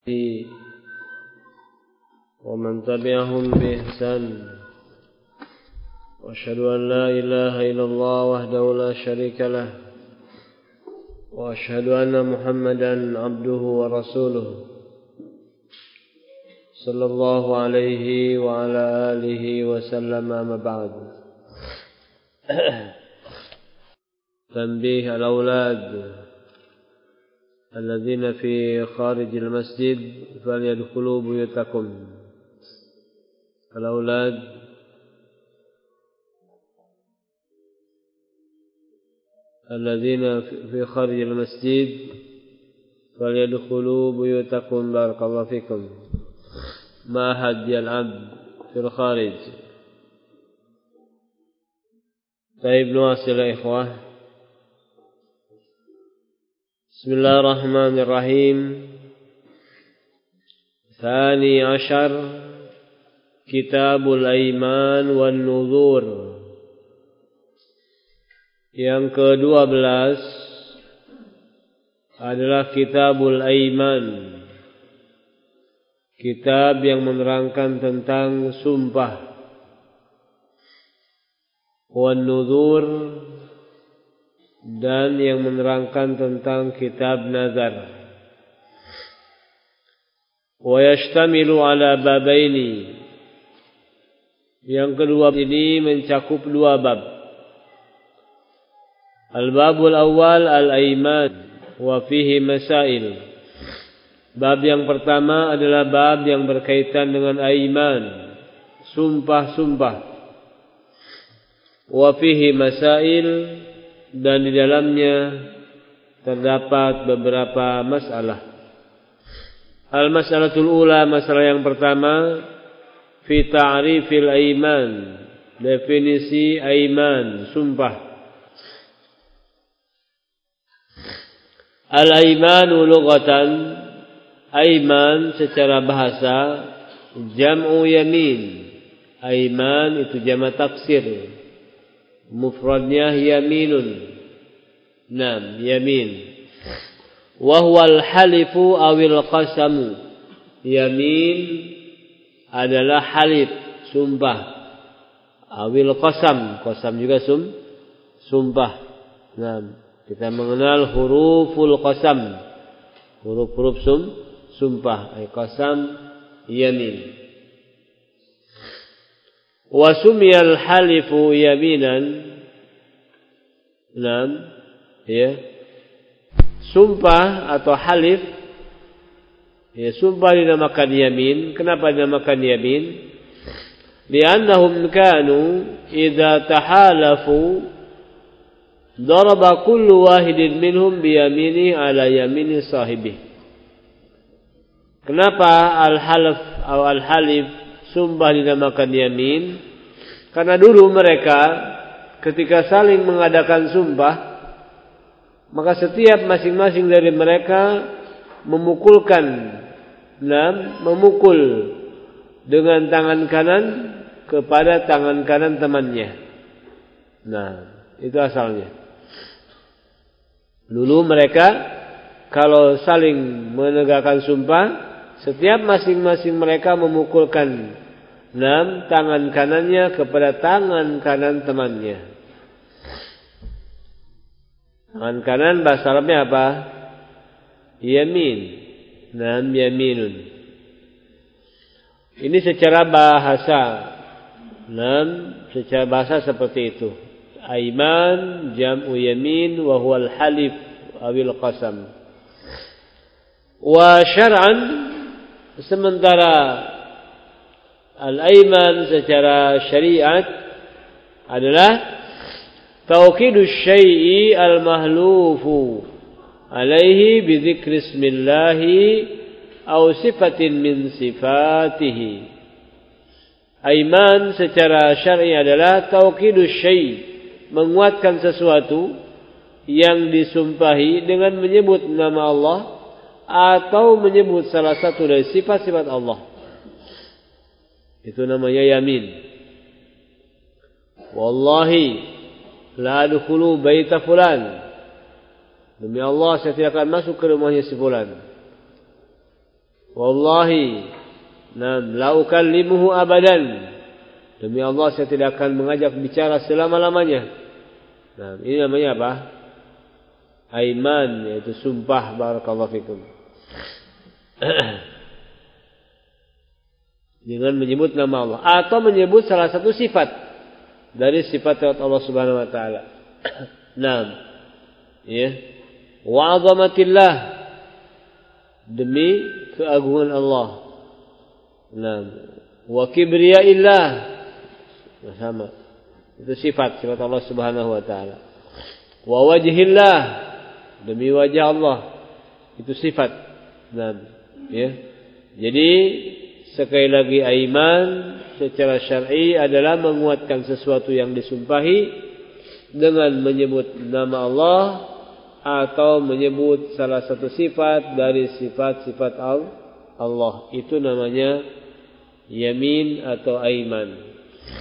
ومن تبعهم بإحسان وأشهد أن لا إله إلا الله وحده لا شريك له وأشهد أن محمدا عبده ورسوله صلى الله عليه وعلى آله وسلم. أما بعد. تنبيه الأولاد الذين في خارج المسجد فليدخلوا بيوتكم. الأولاد الذين في خارج المسجد فليدخلوا بيوتكم. بارك الله فيكم. ما أحد يلعب في الخارج. طيب نواصل يا إخوة. بسم الله الرحمن الرحيم. ثاني عشر كتاب الأيمان والنذور. Yang ke-12 adalah Kitabul Aiman, kitab yang menerangkan tentang sumpah. Wan nuzur, dan yang menerangkan tentang kitab nazar. Wa yashtamilu ala babaini. Yang kedua ini mencakup dua bab. Al-babul awal al-aiman wa fihi masail. Bab yang pertama adalah bab yang berkaitan dengan aiman, sumpah-sumpah. Wa fihi masail, dan di dalamnya terdapat beberapa masalah. Al-mas'alatul ula, masalah yang pertama, fi ta'rifil aiman, definisi aiman, sumpah. Al-aimanu lughatan, aiman secara bahasa jam'u yamin. Aiman itu jamak taksir, mufradnya yaminun. Naam, yamin. Wa huwal halifu awil qasamu. Yamin adalah halif, sumpah. Awil qasam, qasam juga sumpah. Naam, kita mengenal huruful qasam, huruf-huruf sumpah. Ay qasam, yamin. Wa sumiyal halifu yaminan. Naam, ya. Sumpah atau halif, ya, sumpah dinamakan yamin. Kenapa dinamakan yamin? Li'annahum kanu idza tahalafu daraba kullu wahidin minhum biyamini ala yamini sahibi. Kenapa al-halaf atau al-halif, sumpah dinamakan yamin? Karena dulu mereka ketika saling mengadakan sumpah, maka setiap masing-masing dari mereka memukul dengan tangan kanan kepada tangan kanan temannya. Nah, itu asalnya. Dulu mereka kalau saling menegakkan sumpah, setiap masing-masing mereka memukulkan tangan kanannya kepada tangan kanan temannya. Tangan kanan bahasa Arabnya apa? Yamin. Yaminun. Ini secara bahasa. Secara bahasa seperti itu. Aiman jam'u yamin wa huwal halif awil qasam. Wa syar'an, sementara al-aiman secara syariat adalah tauqidus syai'i al-mahlufu alaihi bi dzikri ismillahi aw sifatin min sifatihi. Aiman secara syar'i adalah tauqidus syai', menguatkan sesuatu yang disumpahi dengan menyebut nama Allah atau menyebut salah satu dari sifat-sifat Allah. Itu namanya yamin. Wallahi la adkhulu baita fulan. Demi Allah saya tidak akan masuk ke rumahnya si fulan. Wallahi, la ukallimuhu abadan. Demi Allah saya tidak akan mengajak bicara selama-lamanya. Nah, ini namanya apa? Aiman, yaitu sumpah. Barakallahu fikum. Dengan menyebut nama Allah atau menyebut salah satu sifat dari sifat Allah Subhanahu wa taala. Naam. Ya. Wa 'azamatillah, demi keagungan Allah. Naam. Wa kibriyaillah, sama. Itu sifat Allah Subhanahu wa taala. Wa wajhillah, demi wajah Allah. Itu sifat. Naam. Ya. Jadi sekali lagi aiman secara syar'i adalah menguatkan sesuatu yang disumpahi dengan menyebut nama Allah atau menyebut salah satu sifat dari sifat-sifat Allah. Itu namanya yamin atau aiman.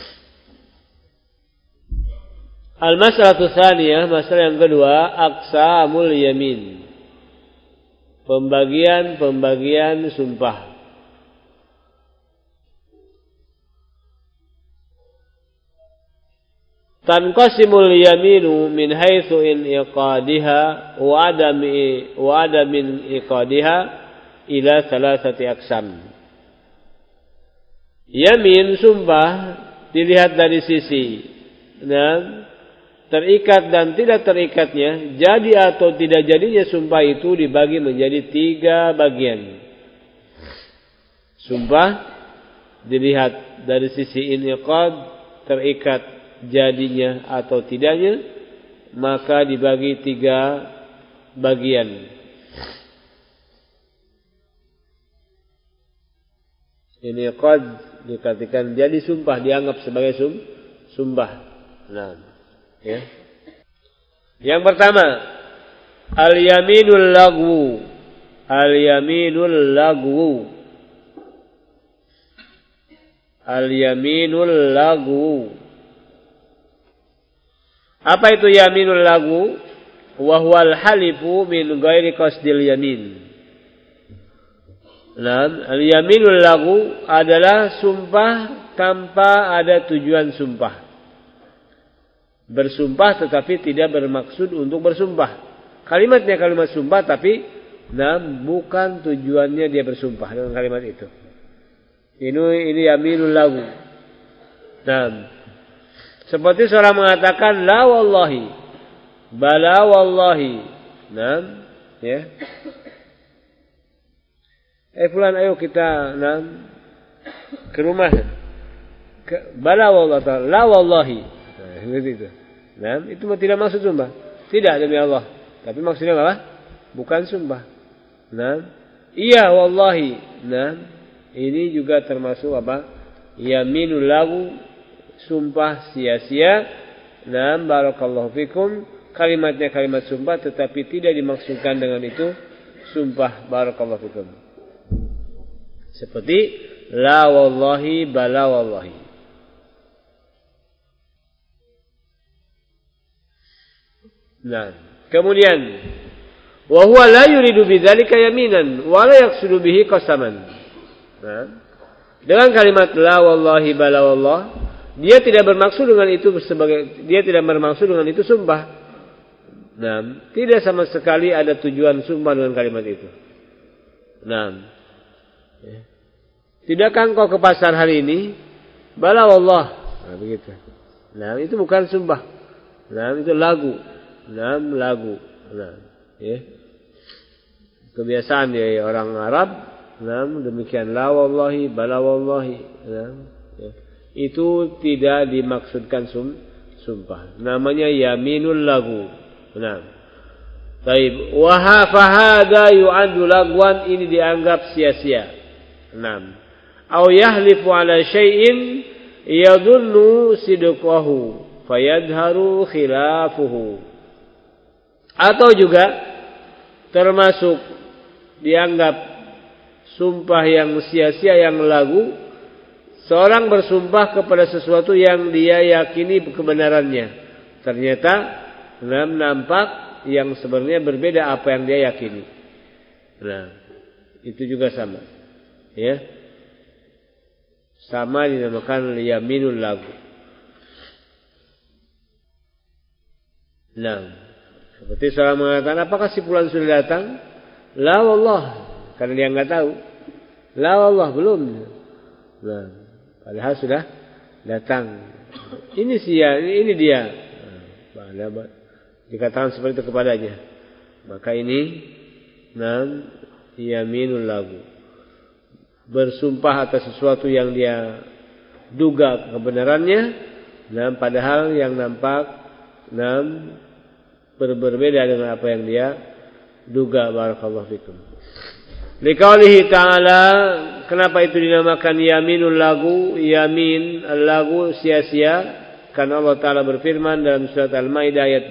Al-mas'alatu tsaniyah, masalah yang kedua, aqsamul yamin. Pembagian sumpah. Tanqasimul yaminu min haitsu inqadiha wa adam iqadiha ila thalathati aqsam. Yamin sumpah dilihat dari sisi terikat dan tidak terikatnya, jadi atau tidak jadinya sumpah itu dibagi menjadi 3 bagian. Sumpah dilihat dari sisi inqad, terikat jadinya atau tidaknya, maka dibagi 3 bagian. Inqad dikatakan jadi sumpah, dianggap sebagai sumpah. Nah, ya. Yang pertama, al-yaminul lagwu. Al-yaminul lagwu. Al-yaminul lagwu. Apa itu yaminul lagwu? Wa huwal halifu min ghairi qasdil yamin. Nah, al-yaminul lagwu adalah sumpah tanpa ada tujuan sumpah. Bersumpah tetapi tidak bermaksud untuk bersumpah. Kalimatnya kalimat sumpah tapi bukan tujuannya dia bersumpah dengan kalimat itu. Ini yaminul lagwu. Seperti seorang mengatakan la wallahi, bala wallahi. Ya. Fulan, ayo kita ke rumah. Bala wallahi, la wallahi. Itu. Itu tidak maksud sumpah. Tidak demi Allah. Tapi maksudnya apa? Bukan sumpah. Iya wallahi. Ini juga termasuk apa? Yaminul lagwu, sumpah sia-sia. Barakallahu fikum. Kalimatnya kalimat sumpah tetapi tidak dimaksudkan dengan itu sumpah. Barakallahu fikum. Seperti la wallahi bala wallahi. Kemudian wa huwa la yuridu bidzalika yaminan wa la yaqsidu bihi qasaman. Dengan kalimat la wallahi bala wallah, dia tidak bermaksud dengan itu sumpah. Tidak sama sekali ada tujuan sumpah dengan kalimat itu. Tidakkah engkau ke pasar hari ini? Bala wallah. Begitu. Itu bukan sumpah. Itu lagu. Lagu. Ya. Kebiasaan ya orang Arab. Demikian la wallahi bala wallahi. Ya. Itu tidak dimaksudkan sumpah. Namanya yaminul lagu. Taib. Wa fahada yu'addu lagwan, ini dianggap sia-sia. Au yahlifu ala syai'in yadhunnu sidqahu fayadharu khilafuhu. Atau juga termasuk dianggap sumpah yang sia-sia, yang lagu. Seorang bersumpah kepada sesuatu yang dia yakini kebenarannya. Ternyata nampak yang sebenarnya berbeda apa yang dia yakini. Itu juga sama. Ya. Sama dinamakan yaminul lagu. Nah, seperti seorang mengatakan, apakah si fulan sudah datang? La wallah, karena dia enggak tahu. La wallah, belum. Nah, padahal sudah datang. Ini dia. Nah, dikatakan seperti itu kepadanya. Maka ini yaminul lagu. Bersumpah atas sesuatu yang dia duga kebenarannya, padahal yang nampak berbeda dengan apa yang dia duga. Barakallahu fikum. Liqaulihi ta'ala, kenapa itu dinamakan yaminul lagu? Yamin al-lagu, sia-sia. Karena Allah Ta'ala berfirman dalam surat Al-Maidah ayat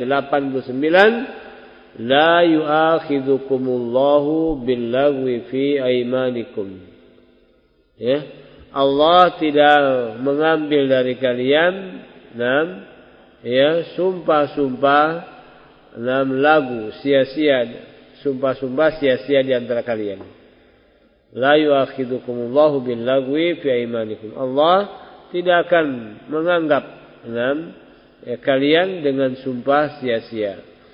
89, la yu'akhidhukumullahu bil-lagwi fi aymanikum. Ya, Allah tidak mengambil dari kalian sumpah-sumpah lagu sia-sia, sumpah-sumpah sia-sia di antara kalian. La yu'akhidhukumullahu bil-lagwi fi aymanikum. Allah tidak akan menganggap kalian dengan sumpah sia-sia.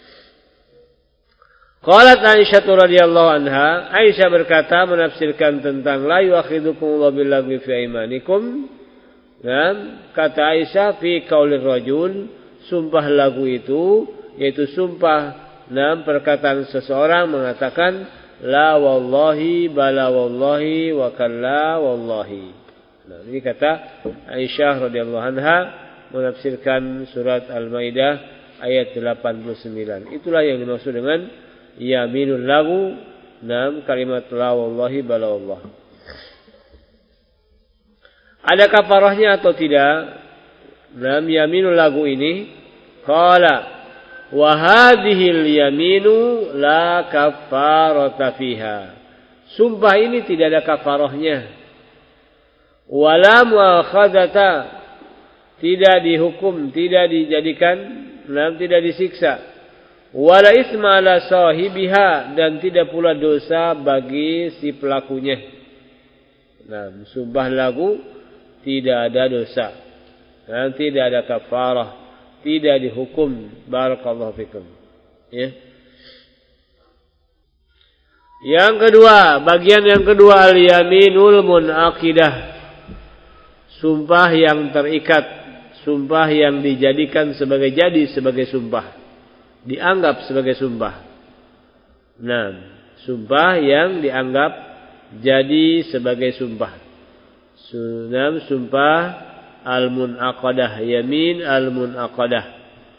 Qalat Aisyah radhiyallahu anha, Aisyah berkata menafsirkan tentang la yu'akhidhukumullahu bil-lagwi fi aymanikum. Kata Aisyah, fi qaulir rajul, sumpah lagu itu yaitu sumpah perkataan seseorang mengatakan la wallahi bala wallahi wa kalla wallahi. Nah, ini kata Aisyah radhiyallahu anha menafsirkan surat Al-Maidah ayat 89. Itulah yang dimaksud dengan yaminul lagu, kalimat la wallahi bala wallah. Ada kafarahnya atau tidak? Yaminul lagu ini, qala wa hadhil yaminu la kafarata fiha. Sumpah ini tidak ada kafarahnya. Wala muakhadata, tidak dihukum, tidak dijadikan, tidak disiksa. Wala isma ala sahibiha, dan tidak pula dosa bagi si pelakunya. Sumpah lagu tidak ada dosa, tidak ada kafarah, tidak dihukum. Barakallahu fikum. Ya. Yang kedua, bagian yang kedua, al-yaminul munaqidah. Sumpah yang terikat, sumpah yang dijadikan sebagai sumpah, dianggap sebagai sumpah. Sumpah yang dianggap jadi sebagai sumpah. Sumpah al-munaqadah, yamin al-munaqadah.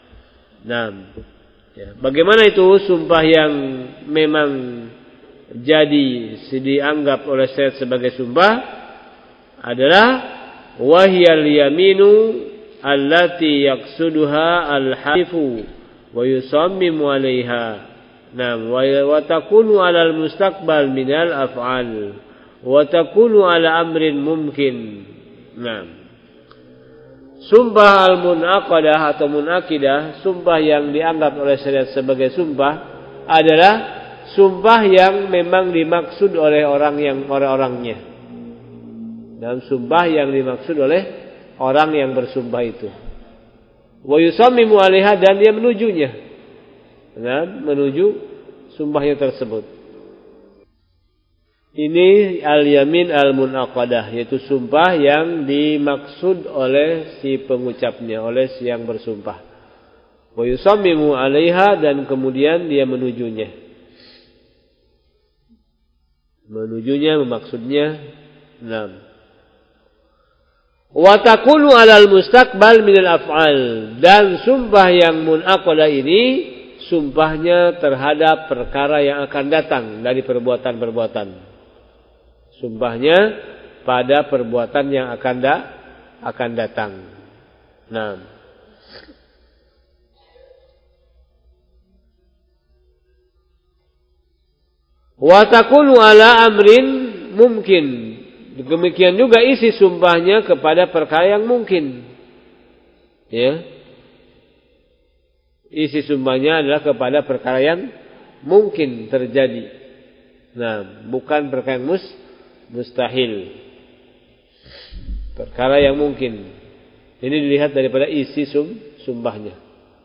Ya. Bagaimana itu sumpah yang memang jadi dianggap oleh syariat sebagai sumpah? Adalah wahyal yaminu allati yaqsuduha al-halifu wa yusammimu 'alaiha. Wa takunu 'alal mustaqbal minal af'al wa takunu 'ala amrin mumkin. Sumpah al-munaqadah atau munaqidah, sumpah yang dianggap oleh syariat sebagai sumpah adalah sumpah yang memang dimaksud oleh orang-orangnya. Dan sumpah yang dimaksud oleh orang yang bersumpah itu. Wa yusammimu 'alaiha, dan dia menujunya. Menuju sumpahnya tersebut. Ini al-yamin al-munaqadah, yaitu sumpah yang dimaksud oleh si pengucapnya, oleh si yang bersumpah. Wa yusammimu 'alaiha, dan kemudian dia menujunya. Menujunya, memaksudnya. Wa takunu 'alal mustaqbal minal af'al, dan sumpah yang munaqadah ini sumpahnya terhadap perkara yang akan datang dari perbuatan-perbuatan. Sumpahnya pada perbuatan yang akan datang. Wa takunu 'ala amrin mungkin. Demikian juga isi sumpahnya kepada perkara yang mungkin. Ya. Isi sumpahnya adalah kepada perkara yang mungkin terjadi. Bukan perkara yang mustahil. Perkara yang mungkin. Ini dilihat daripada isi sumpahnya.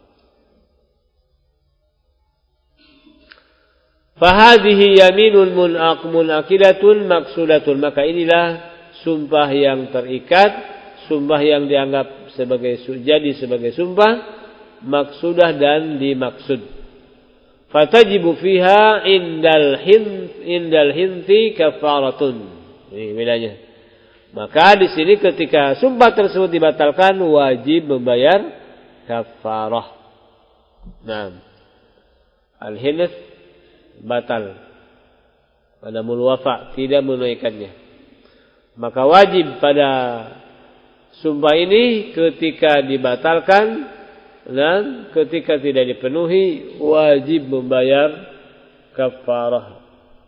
Fahadhihi yaminun munaqidatun maksudatun. Maka inilah sumpah yang terikat, sumpah yang dianggap sebagai sumpah maksudah dan dimaksud. Fatajibu fiha indal hinti kafaratun. Ini bedanya. Maka di sini ketika sumpah tersebut dibatalkan wajib membayar kafarah. Nah, al-hinth batal. Adamul wafa tidak menunaikannya. Maka wajib pada sumpah ini ketika dibatalkan dan ketika tidak dipenuhi wajib membayar kafarah.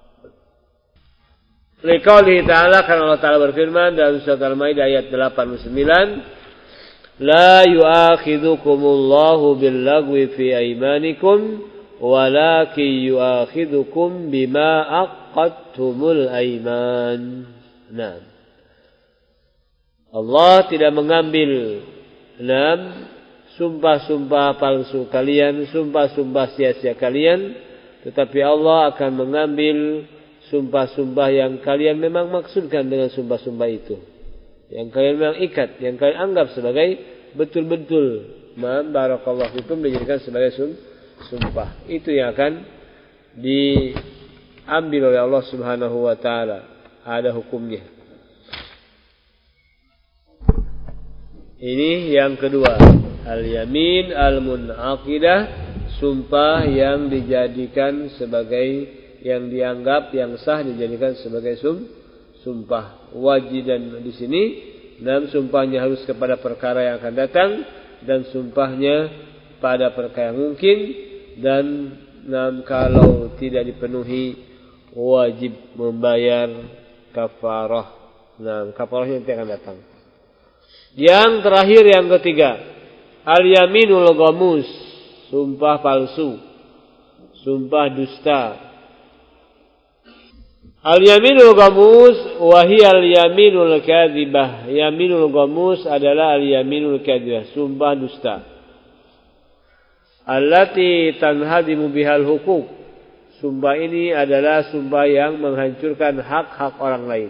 Liqaulihi ta'ala, karena Allah Ta'ala berfirman dalam surat Al-Maidah ayat 89, La yu'akhidhukumullahu billagwi fi aymanikum walakin yu'akhidhukum bima aqadtumul ayman. Nah, Allah tidak mengambil sumpah-sumpah palsu kalian, sumpah-sumpah sia-sia kalian, tetapi Allah akan mengambil sumpah-sumpah yang kalian memang maksudkan dengan sumpah-sumpah itu, yang kalian memang ikat, yang kalian anggap sebagai betul-betul barakallahu fikum dijadikan sebagai sumpah. Itu yang akan diambil oleh Allah Subhanahu wa taala. Ada hukumnya. Ini yang kedua, al-yamin al-munaqidah, sumpah yang dijadikan sebagai, yang dianggap yang sah dijadikan sebagai sumpah. Wajidan di sini, dan sumpahnya harus kepada perkara yang akan datang, dan sumpahnya pada perkara yang mungkin, dan kalau tidak dipenuhi wajib membayar kafarah. Kafarahnya nanti akan datang. Yang terakhir, yang ketiga, al-yaminul ghamus, sumpah palsu, sumpah dusta. Al-yaminul ghamus wahiyal yaminul kadhibah. Yaminul ghamus adalah al-yaminul kadhibah, sumpah dusta. Allati tanhadimu bihal hukuk. Sumpah ini adalah sumpah yang menghancurkan hak-hak orang lain.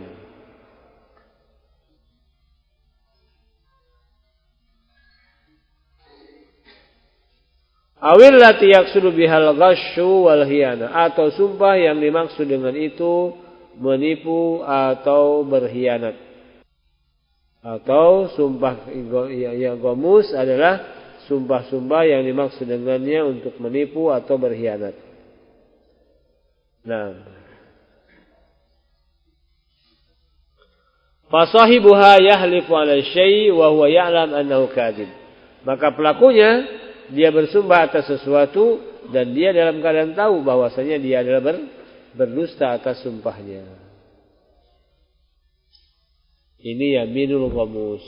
Awil lati yaksudu bihal ghasyu wal hiyana, atau sumpah yang dimaksud dengan itu menipu atau berkhianat. Atau sumpah yang ghamus adalah sumpah-sumpah yang dimaksud dengannya untuk menipu atau berkhianat. Nah, fasahibuha yahlifu 'ala syai' wa huwa ya'lam annahu kadzib. Maka pelakunya dia bersumpah atas sesuatu dan dia dalam keadaan tahu bahwasanya dia adalah berdusta atas sumpahnya. Ini yaminul ghamus.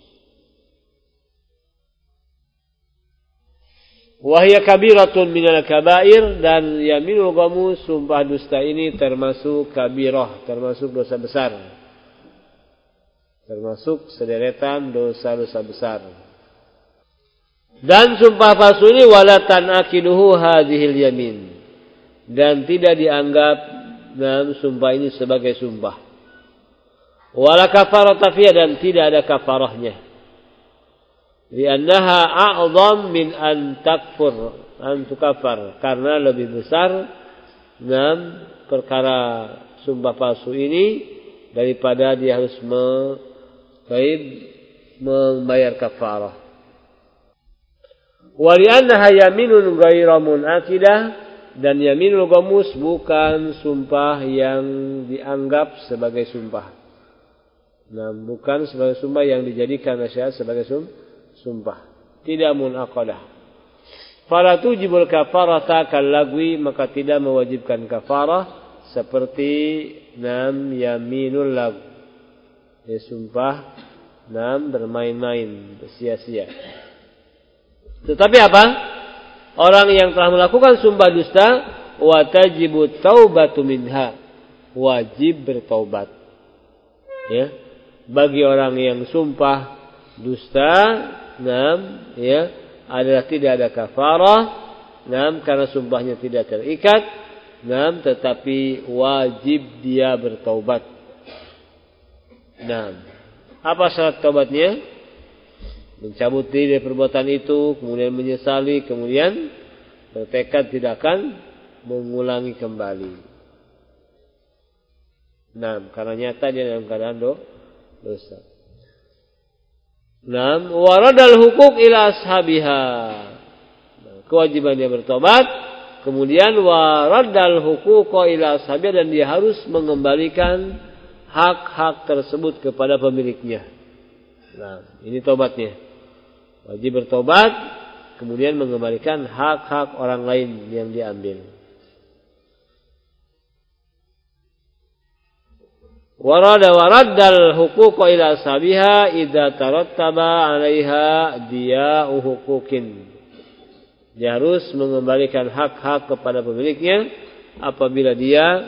Wahya kabiratun minal kabair, dan yaminul ghamus, sumpah dusta ini termasuk kabirah, termasuk dosa besar. Termasuk sederetan dosa-dosa besar. Dan sumpah palsu ini wala tanakiduhu hadhil yamin, dan tidak dianggap dalam sumpah ini sebagai sumpah. Wala kafarata fiha, dan tidak ada kafarahnya. Li'annaha a'zam min an tukafar, karena lebih besar dalam perkara sumpah palsu ini daripada dia harus membayar kafarah. Wa li'annaha yaminun ghairu munaqidah, dan yaminul ghamus bukan sumpah yang dianggap sebagai sumpah. Bukan sebagai sumpah yang dijadikan nasihat sebagai sumpah. Tidak munaqadah. Fala tujibul kafarata kallagwi, maka tidak mewajibkan kafarah seperti yaminul lag. Sumpah bermain-main, sia-sia. Tetapi apa? Orang yang telah melakukan sumpah dusta, watajibu taubatu minha, wajib bertaubat. Ya. Bagi orang yang sumpah dusta, ya, adalah tidak ada kafarah, karena sumpahnya tidak terikat, tetapi wajib dia bertaubat. Apa syarat taubatnya? Mencabut diri dari perbuatan itu, kemudian menyesali, kemudian bertekad tidak akan mengulangi kembali. Karena nyata dia dalam keadaan dosa. Waradal hukuk ila ashabiha. Kewajiban dia bertobat, kemudian waradal hukuk ila ashabiha, dan dia harus mengembalikan hak-hak tersebut kepada pemiliknya. Ini tobatnya. Wajib bertobat, kemudian mengembalikan hak-hak orang lain yang diambil. Waraddal huquqa ila ashabiha idza tarattaba 'alaiha diya'u huquqin. Dia harus mengembalikan hak-hak kepada pemiliknya apabila dia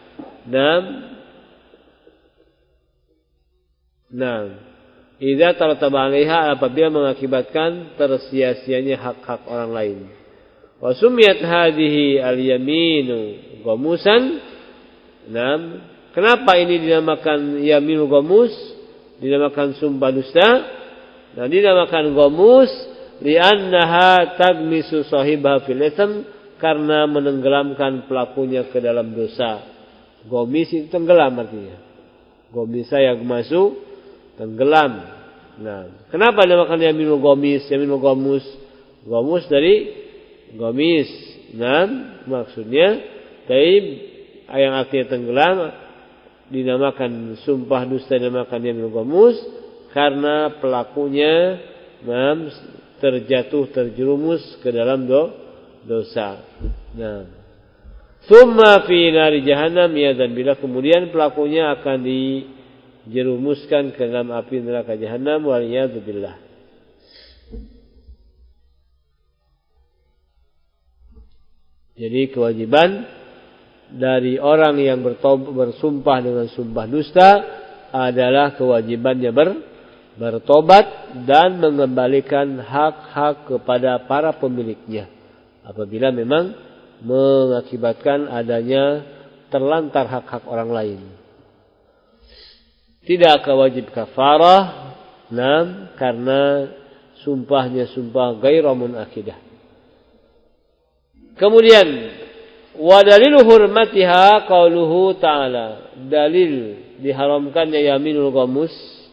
idza tarattaba 'alaiha, apabila mengakibatkan tersia-sianya hak-hak orang lain. Wa sumiyat hadhihi al-yaminu ghamusan. Kenapa ini dinamakan yaminul ghamus? Dinamakan sumpah dusta. Dinamakan ghamus li'annaha tagmisu sahibaha fil itsm, karena menenggelamkan pelakunya ke dalam dosa. Ghamis itu tenggelam artinya. Ghamisa yagmasu, tenggelam. Kenapa dinamakan yaminul ghamis? Yaminul ghamus, ghamus dari ghamis. Maksudnya taib yang artinya tenggelam, dinamakan sumpah dusta, dinamakan yaminul ghamus karena pelakunya terjerumus ke dalam dosa. Summa fi nari jahannam, dan bila kemudian pelakunya akan dijerumuskan ke dalam api neraka jahannam, waliyadzubillah. Jadi kewajiban dari orang yang bersumpah dengan sumpah dusta adalah kewajibannya bertobat dan mengembalikan hak-hak kepada para pemiliknya apabila memang mengakibatkan adanya terlantar hak-hak orang lain. Tidak wajib kafarah, karena sumpahnya sumpah ghairu munakidah. Kemudian wa dalilu hurmatiha qauluhu ta'ala. Dalil diharamkannya yaminul ghamus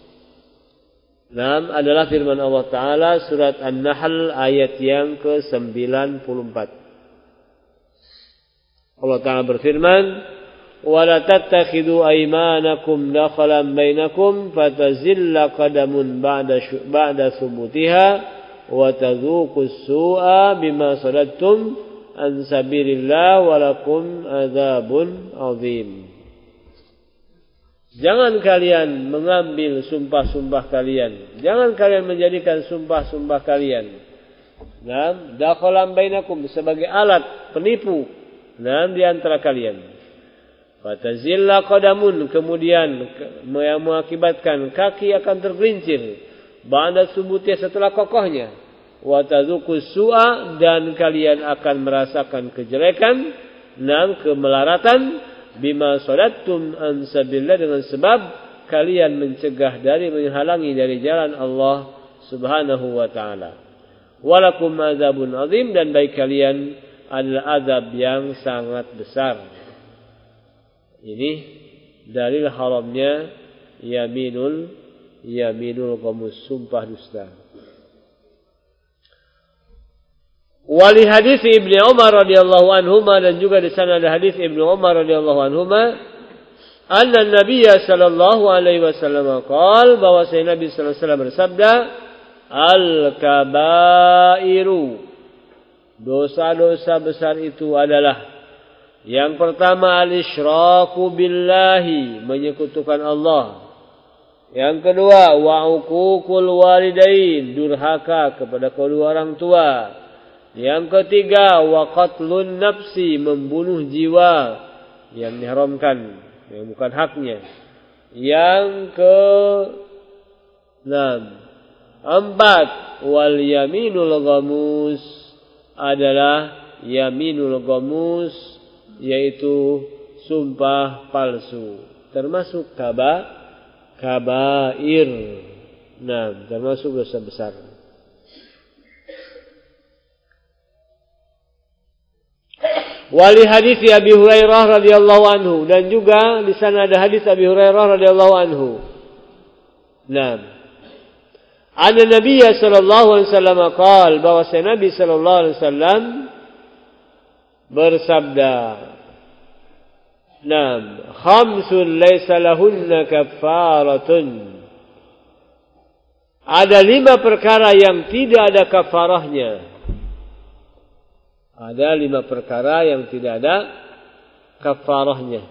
adalah firman Allah Ta'ala surat An-Nahl ayat yang ke-94. Allah Ta'ala berfirman, wa la tattakhidhu aymanakum dakhalan bainakum fatazilla qadamun ba'da thubutiha wa tadhuqus su'a bima sadattum an sabilillah walakum adzabun azim. Jangan kalian mengambil sumpah-sumpah kalian. Jangan kalian menjadikan sumpah-sumpah kalian dakhalan bainakum sebagai alat penipu di antara kalian. Fatazilla qadamun, kemudian yang mengakibatkan kaki akan tergelincir ba'da subutnya, setelah kokohnya. Wa tadzuqus su'a, dan kalian akan merasakan kejelekan kemelaratan bima sadattum an sabilillah, dengan sebab kalian mencegah dari menghalangi dari jalan Allah Subhanahu wa taala. Walakum adzabun azim, dan bagi kalian adalah azab yang sangat besar. Ini dalil haramnya yaminul ghamus, sumpah dusta. Wali hadis Ibnu Umar radhiyallahu anhuma, dan juga di sana ada hadis Ibnu Umar radhiyallahu anhuma, anna Nabi sallallahu alaihi wasallam qaal, bahwa Nabi sallallahu alaihi wasallam bersabda, al-kabairu, dosa-dosa besar itu adalah, yang pertama al-isyraku billahi, menyekutukan Allah. Yang kedua wa uququl walidain, durhaka kepada kedua orang tua. Yang ketiga wa qatlun nafsi, membunuh jiwa yang diharamkan, yang bukan haknya. Yang keempat, wal yaminul ghamus adalah yaminul ghamus, yaitu sumpah palsu, termasuk kabair. Termasuk dosa besar. Wali hadis Abi Hurairah radhiyallahu anhu, dan juga di sana ada hadis Abi Hurairah radhiyallahu anhu. Anna Nabi sallallahu alaihi wasallam qaal, bahwa Nabi sallallahu alaihi wasallam bersabda, khamsun laisa lahunna kafaratun. Ada 5 perkara yang tidak ada kafarahnya. Ada 5 perkara yang tidak ada kafarahnya.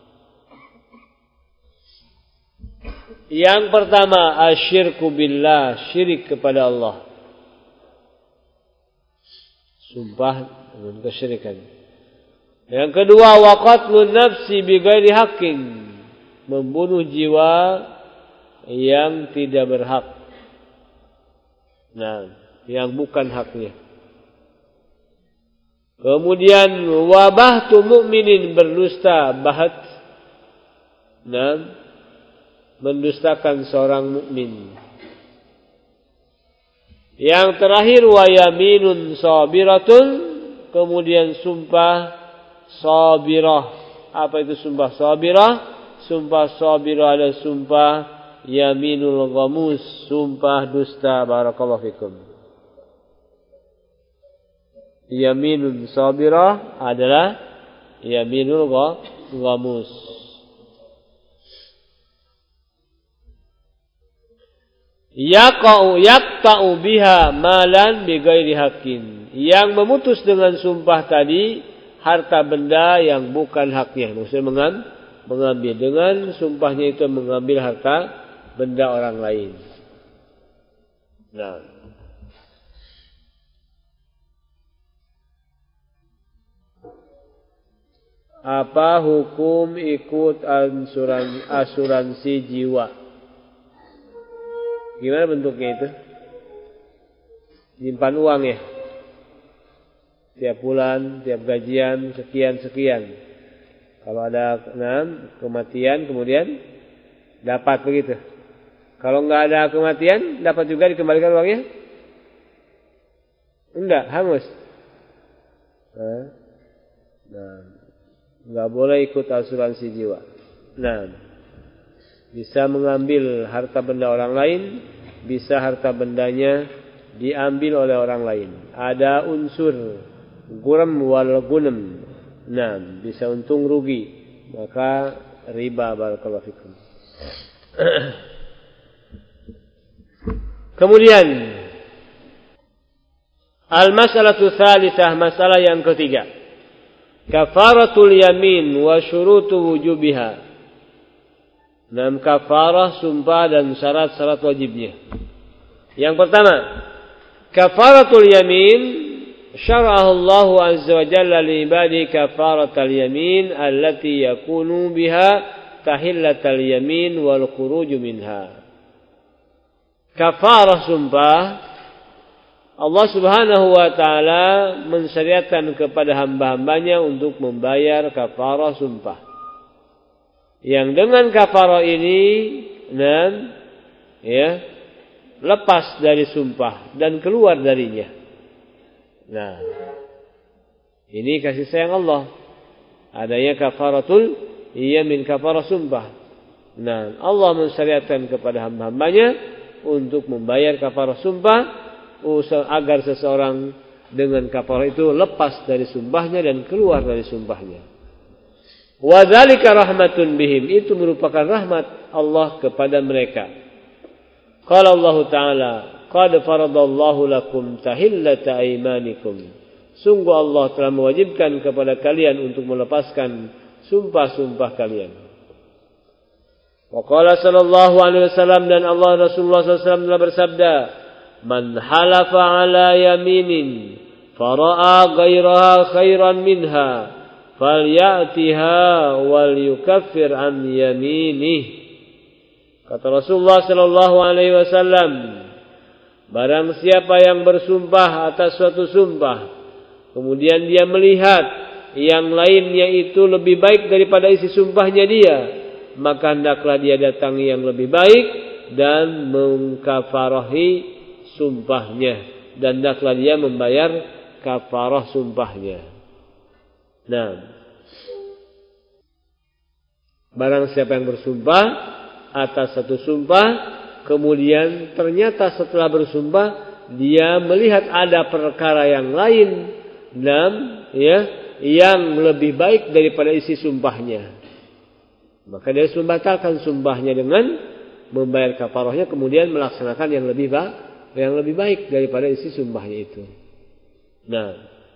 Yang pertama, asyirku billah, syirik kepada Allah. Sumpah dengan kesyirikan. Yang kedua, wa qatlun nafsi bighairi haqqin, membunuh jiwa yang tidak berhak. Yang bukan haknya. Kemudian wabahtu mu'minin, berdusta, bahat, mendustakan seorang mukmin. Yang terakhir, wa yaminun sabiratun, kemudian sumpah sabirah. Apa itu sumpah sabirah? Sumpah sabirah adalah sumpah yaminul ghamus, sumpah dusta. Barakallahu fikum. Yaminun sabirah adalah yaminul ghamus. Yaqta'u biha malan bighairi haqqin, yang memutus dengan sumpah tadi harta benda yang bukan haknya. Maksudnya mengambil dengan sumpahnya itu, mengambil harta benda orang lain. Apa hukum ikut asuransi jiwa? Gimana bentuknya itu? Simpan uang ya? Tiap bulan, tiap gajian, sekian. Kalau ada kematian, kemudian dapat begitu. Kalau enggak ada kematian, dapat juga dikembalikan uangnya? Enggak, hangus. Enggak boleh ikut asuransi jiwa. Bisa mengambil harta benda orang lain, bisa harta bendanya diambil oleh orang lain. Ada unsur guram wal gunam. Bisa untung rugi, maka riba. Barakallahu fikum. Kemudian al-mas'alatu tsalitsah, masalah yang ketiga, kafaratul yamin wa syurutu wujubiha. Kafarah sumpah dan syarat-syarat wajibnya. Yang pertama, kafaratul yamin, syara'ahu Allah azza wa jalla li ibadi kafaratul yamin allati yakunu biha tahillatul yamin wal khuruju minha. Kafarah sumpah, Allah subhanahu wa ta'ala mensyariatkan kepada hamba-hambanya untuk membayar kafarah sumpah. Yang dengan kafarah ini lepas dari sumpah dan keluar darinya. Ini kasih sayang Allah. Adanya kafaratul yamin, kafarah sumpah. Allah mensyariatkan kepada hamba-hambanya untuk membayar kafarah sumpah agar seseorang dengan kafarah itu lepas dari sumpahnya dan keluar dari sumpahnya. Wa dzalika rahmatun bihim, itu merupakan rahmat Allah kepada mereka. Qala Allah Ta'ala, qad faradallahu lakum tahillata aymanikum. Sungguh Allah telah mewajibkan kepada kalian untuk melepaskan sumpah-sumpah kalian. Wa qala sallallahu alaihi wasallam, dan Allah Rasulullah SAW telah bersabda, man halafa ala yaminin fara'a ghairaha khairan minha falyatiha wal yukaffir an yaminih. Kata Rasulullah sallallahu alaihi wasallam, barang siapa yang bersumpah atas suatu sumpah, kemudian dia melihat yang lainnya itu lebih baik daripada isi sumpahnya dia, maka hendaklah dia datangi yang lebih baik dan mengkafarahi sumpahnya, dan hendaklah dia membayar kafarah sumpahnya. Nah, barang siapa yang bersumpah atas satu sumpah, kemudian ternyata setelah bersumpah dia melihat ada perkara yang lain dan yang lebih baik daripada isi sumpahnya, maka dia membatalkan sumpahnya dengan membayar kafarahnya, kemudian melaksanakan yang lebih baik daripada isi sumpahnya itu. Nah,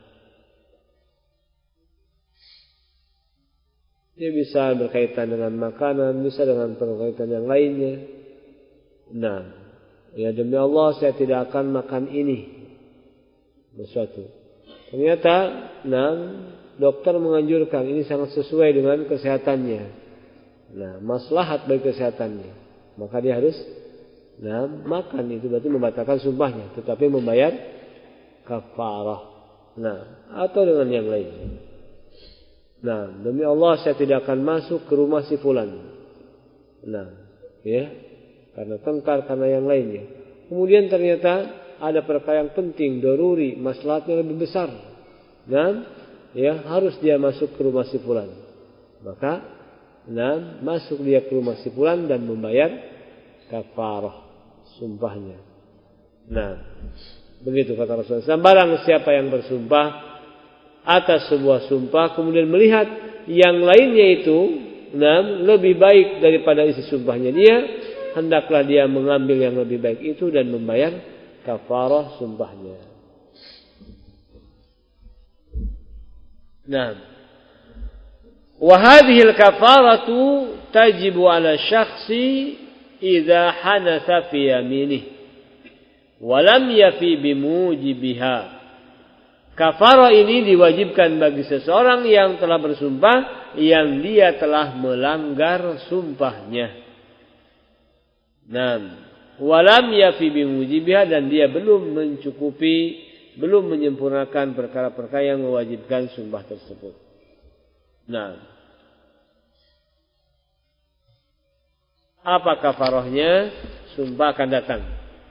dia bisa berkaitan dengan makanan, bisa dengan berkaitan yang lainnya. Nah, ya demi Allah saya tidak akan makan ini sesuatu. Ternyata, dokter menganjurkan ini sangat sesuai dengan kesehatannya. Nah, maslahat bagi kesehatannya, maka dia harus makan. Itu berarti membatalkan sumpahnya, tetapi membayar kafarah. Nah, atau dengan yang lainnya. Nah, demi Allah saya tidak akan masuk ke rumah si fulan. Nah, karena tengkar, karena yang lainnya. Kemudian ternyata ada perkara yang penting, daruri, maslahatnya lebih besar. Dan harus dia masuk ke rumah si fulan. Maka masuk dia ke rumah si fulan dan membayar kafarah sumpahnya. Nah, begitu kata Rasulullah. Barang siapa yang bersumpah atas sebuah sumpah, kemudian melihat yang lainnya itu lebih baik daripada isi sumpahnya dia, hendaklah dia mengambil yang lebih baik itu dan membayar kafarah sumpahnya. Nah, wa hadhihi al-kafaratu tajibu 'ala syakhsi idza hanatha fi yaminih wa lam yafi bimujibiha. Kafarah ini diwajibkan bagi seseorang yang telah bersumpah yang dia telah melanggar sumpahnya. Nah, walam yafi bimujibiha, dan dia belum mencukupi, belum menyempurnakan perkara-perkara yang mewajibkan sumpah tersebut. Nah, apa kafarahnya? Sumpah akan datang.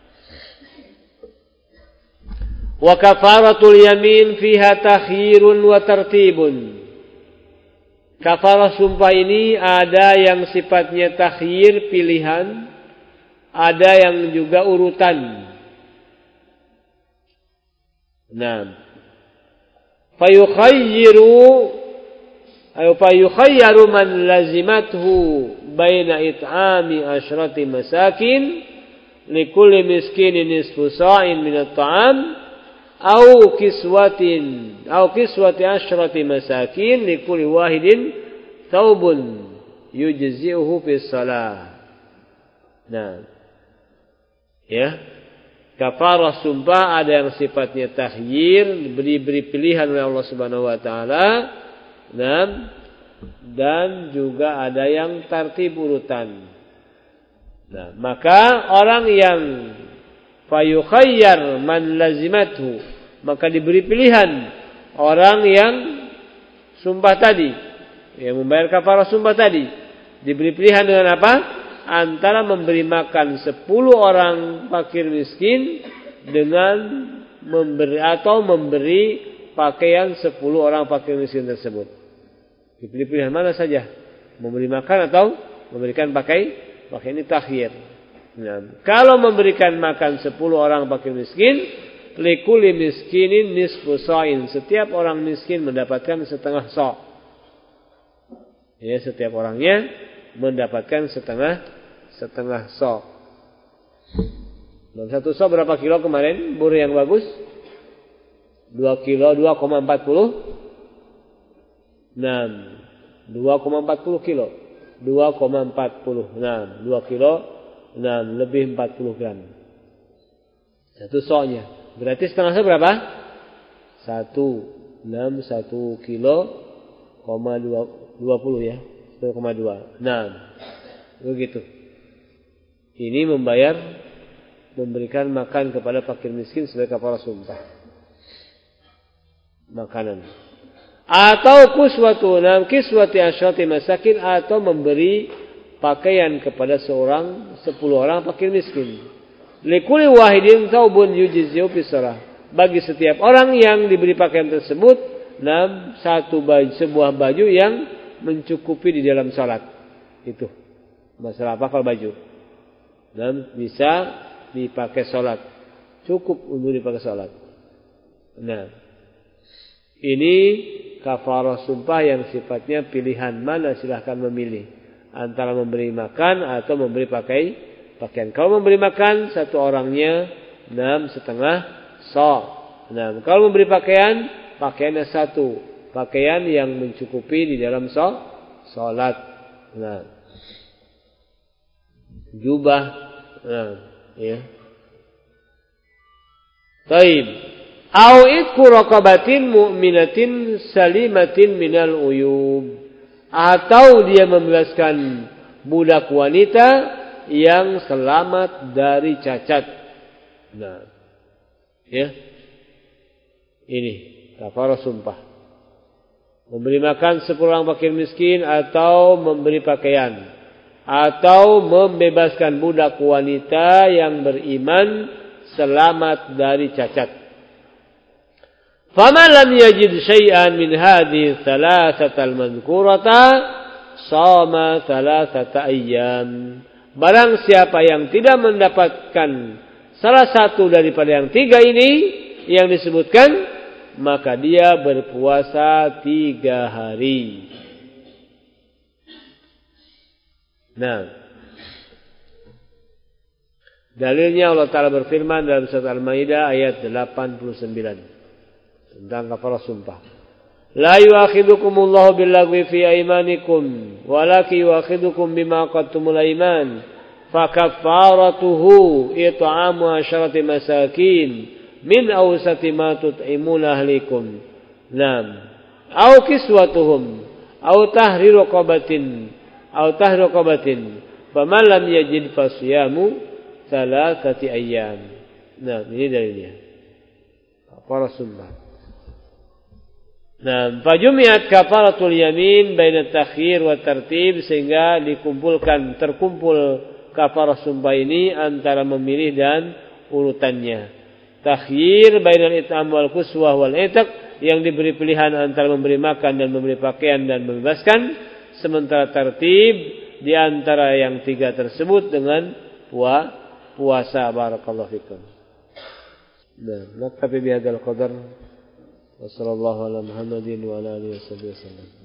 Wa kafaratul yamin fiha takhirun wa tartibun. Kafarah sumpah ini ada yang sifatnya takhir, pilihan, ada yang juga urutan. Nah, fayukhayyaru man lazimathu baina it'ami asyrati masakin likulli miskinin nisfu sa'in min at-ta'am au kiswati asyrati masakin likulli wahidin thawbun yujzi'uhu fi shalah. Nah, kafarah sumpah ada yang sifatnya tahyir, diberi pilihan oleh Allah Subhanahu wa taala, dan juga ada yang tartib urutan. Nah, maka orang yang fayukhayyar man lazimathu, maka diberi pilihan orang yang sumpah tadi, yang membayar kafarah sumpah tadi, diberi pilihan dengan apa? Antara memberi makan 10 orang fakir miskin dengan memberi pakaian 10 orang fakir miskin tersebut. Diberi pilihan mana saja, memberi makan atau memberikan pakaian ini takhir. Nah, kalau memberikan makan 10 orang fakir miskin, likulli miskinin nisfu sa'in, setiap orang miskin mendapatkan setengah sa'. Ya, setiap orangnya mendapatkan setengah sa'. Dan satu sa' berapa kilo kemarin? Bur yang bagus 2 kilo, 2,40. Nah, 2,40 kilo. 2,40. Nah, 2 kilo, nah, lebih 40 gram. Satu sa'-nya. Berarti setengah sa' berapa? 1 kilo, 20 ya. 1,2. Nah, begitu. Ini memberikan makan kepada fakir miskin sebagai kafarah sumpah. Makanan. Atau kiswati asyrati masakin, atau memberi pakaian kepada 10 orang fakir miskin. Likulli wahidin thawbun yujzi'u fi shalah. Bagi setiap orang yang diberi pakaian tersebut, sebuah baju yang mencukupi di dalam salat. Itu masalah apa kalau baju? Dan bisa dipakai salat. Cukup untuk dipakai salat. Nah, ini kafarah sumpah yang sifatnya pilihan, mana silahkan memilih antara memberi makan atau memberi pakaian. Kalau memberi makan, satu orangnya 6,5 sa'. Nah, kalau memberi pakaiannya 1 pakaian yang mencukupi di dalam salat. Nah, jubah. Nah, ya. Taib. Au itqu raqabatin mu'minatin salimatin minal uyub. Atau dia membebaskan budak wanita yang selamat dari cacat. Nah, ya. Ini kafarah sumpah. Memberi makan 10 orang fakir miskin, atau memberi pakaian, atau membebaskan budak wanita yang beriman selamat dari cacat. Faman lam yajid syai'an min hadhihi thalathatal madhkurata shama thalathata ayyam. Barang siapa yang tidak mendapatkan salah satu daripada yang 3 ini yang disebutkan, maka dia berpuasa 3 hari. Nah, dalilnya Allah Ta'ala berfirman dalam surat Al-Maidah ayat 89 tentang kafarah sumpah. La yu'akhidukumullahu billaghwi fi aymanikum walakin yu'akhidukum bima aqadtumul ayman fakaffaratuhu it'amu 'asharati masakin min awsati ma tut'imuna ahlikum. Naam. Au kiswatuhum au tahriru raqabatin faman lam yajid fasiyamu thalathati ayyam. Nah, ini dalilnya. Kafarah sumpah. Nah, fajumi'at kafaratul yamin baina takhir wa tartib, sehingga terkumpul kafarah sumpah ini antara memilih dan urutannya. Takhir bainal it'am wal kuswah wal itaq, yang diberi pilihan antara memberi makan dan memberi pakaian dan membebaskan, sementara tartib di antara yang 3 tersebut dengan puasa. Barakallahu fikum. Nah, naktafi bihadzal qadar. Wassallallahu ala Muhammadin wa ala alihi wasallam.